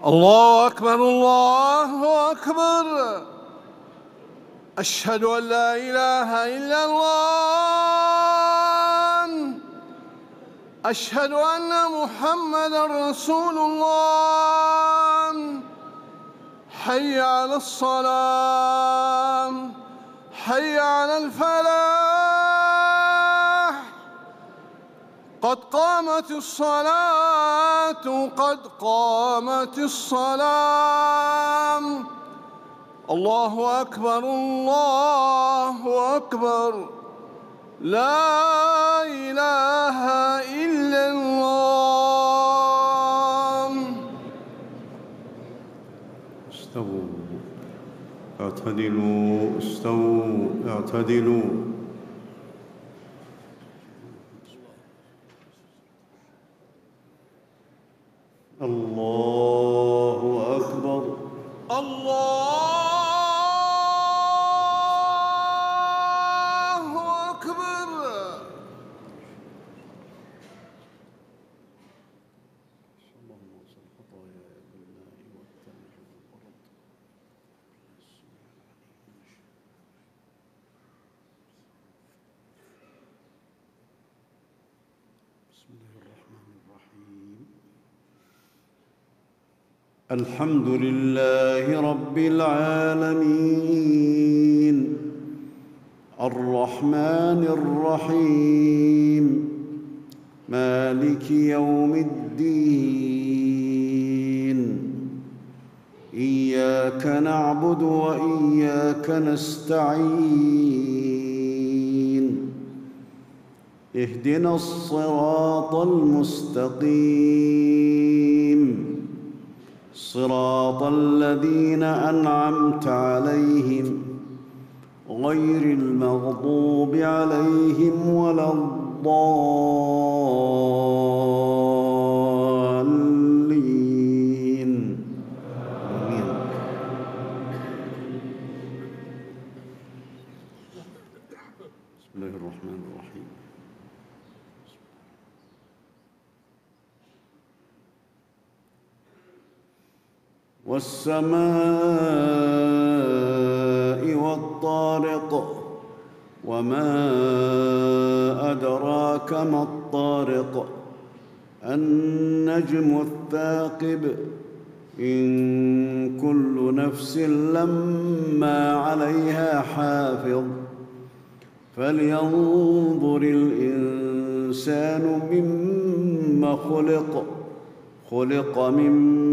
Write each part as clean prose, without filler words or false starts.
الله أكبر الله أكبر. أشهد أن لا إله إلا الله. أشهد أن محمدًا رسول الله. حي على الصلاة، حي على الفلاح. قد قامت الصلاة، قد قامت الصلاة. الله أكبر الله أكبر. لا إله إلا الله. استووا اعتدلوا، استووا اعتدلوا. الله أكبر الله أكبر. بسم الله الرحمن الرحيم. الحمد لله رب العالمين الرحمن الرحيم مالك يوم الدين. إياك نعبد وإياك نستعين. اهدنا الصراط المستقيم، صراط الذين أنعمت عليهم غير المغضوب عليهم ولا الضالين. آمين. بسم الله الرحمن الرحيم. والسماء والطارق، وما أدراك ما الطارق. النجم الثاقب. إن كل نفس لما عليها حافظ. فلينظر الإنسان مما خلق. خلق من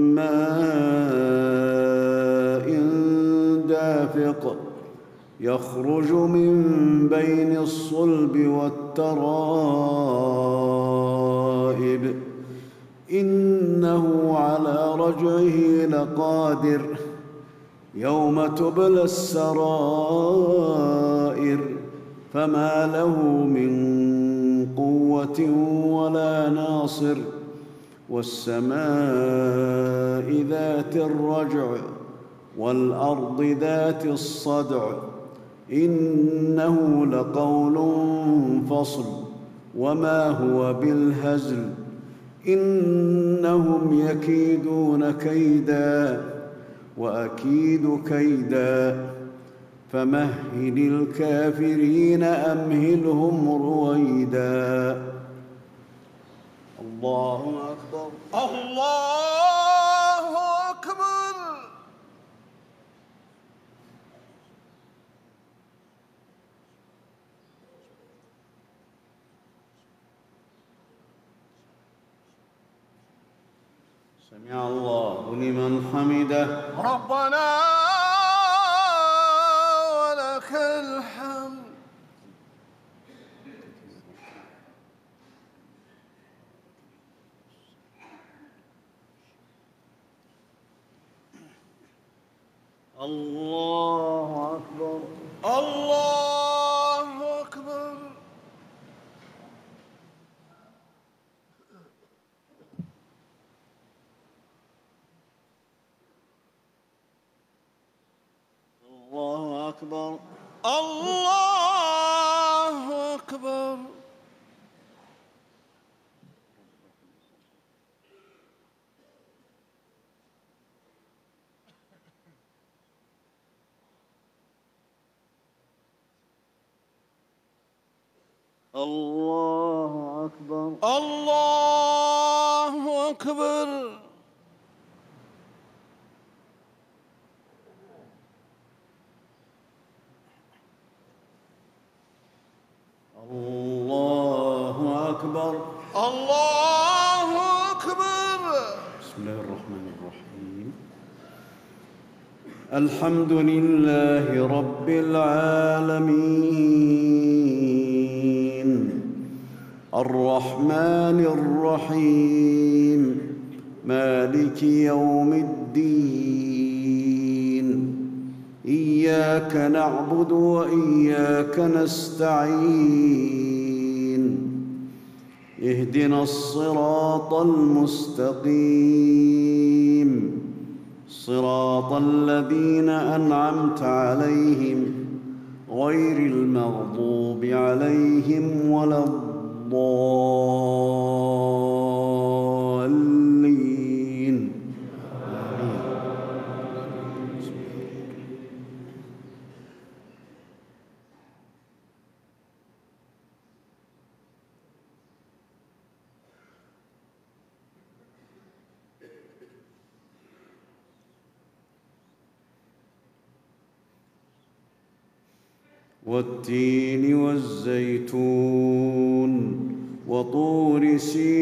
ماء دافق، يخرج من بين الصلب والترائب. إنه على رجعه لقادر. يوم تبلى السرائر، فما له من قوة ولا ناصر. والسماء ذات الرجع، والأرض ذات الصدع. إنه لقول فصل، وما هو بالهزل. إنهم يكيدون كيدا، وأكيد كيدا. فمهل الكافرين أمهلهم رويدا. الله أكبر الله أكبر. سمع الله لمن حمده. ربنا ولك الحمد. الله أكبر الله أكبر. الله أكبر الله أكبر. الله أكبر. الله أكبر. الله أكبر. الله أكبر. بسم الله الرحمن الرحيم. الحمد لله رب العالمين الرحمن الرحيم مالك يوم الدين إياك نعبد وإياك نستعين اهدنا الصراط المستقيم صراط الذين أنعمت عليهم غير المغضوب عليهم ولا الضالين آمين. والتين والزيتون وطور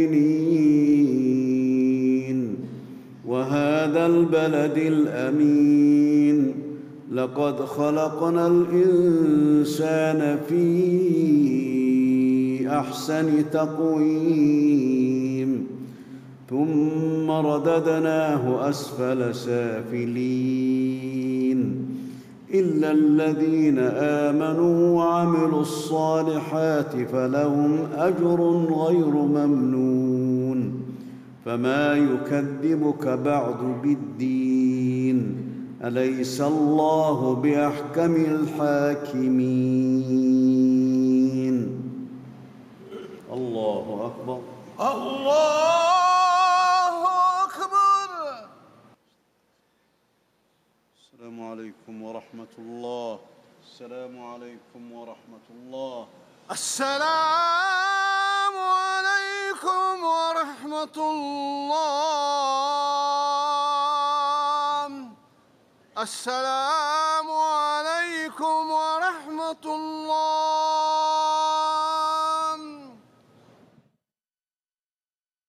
سينين وهذا البلد الأمين لقد خلقنا الإنسان في أحسن تقويم ثم رددناه أسفل سافلين إلا الذين آمنوا وعملوا الصالحات فلهم أجر غير ممنون فما يكذبك بعد بالدين أليس الله بأحكم الحاكمين. الله أكبر. الله أكبر. السلام عليكم ورحمة الله. السلام عليكم ورحمة الله. السلام عليكم ورحمة الله. السلام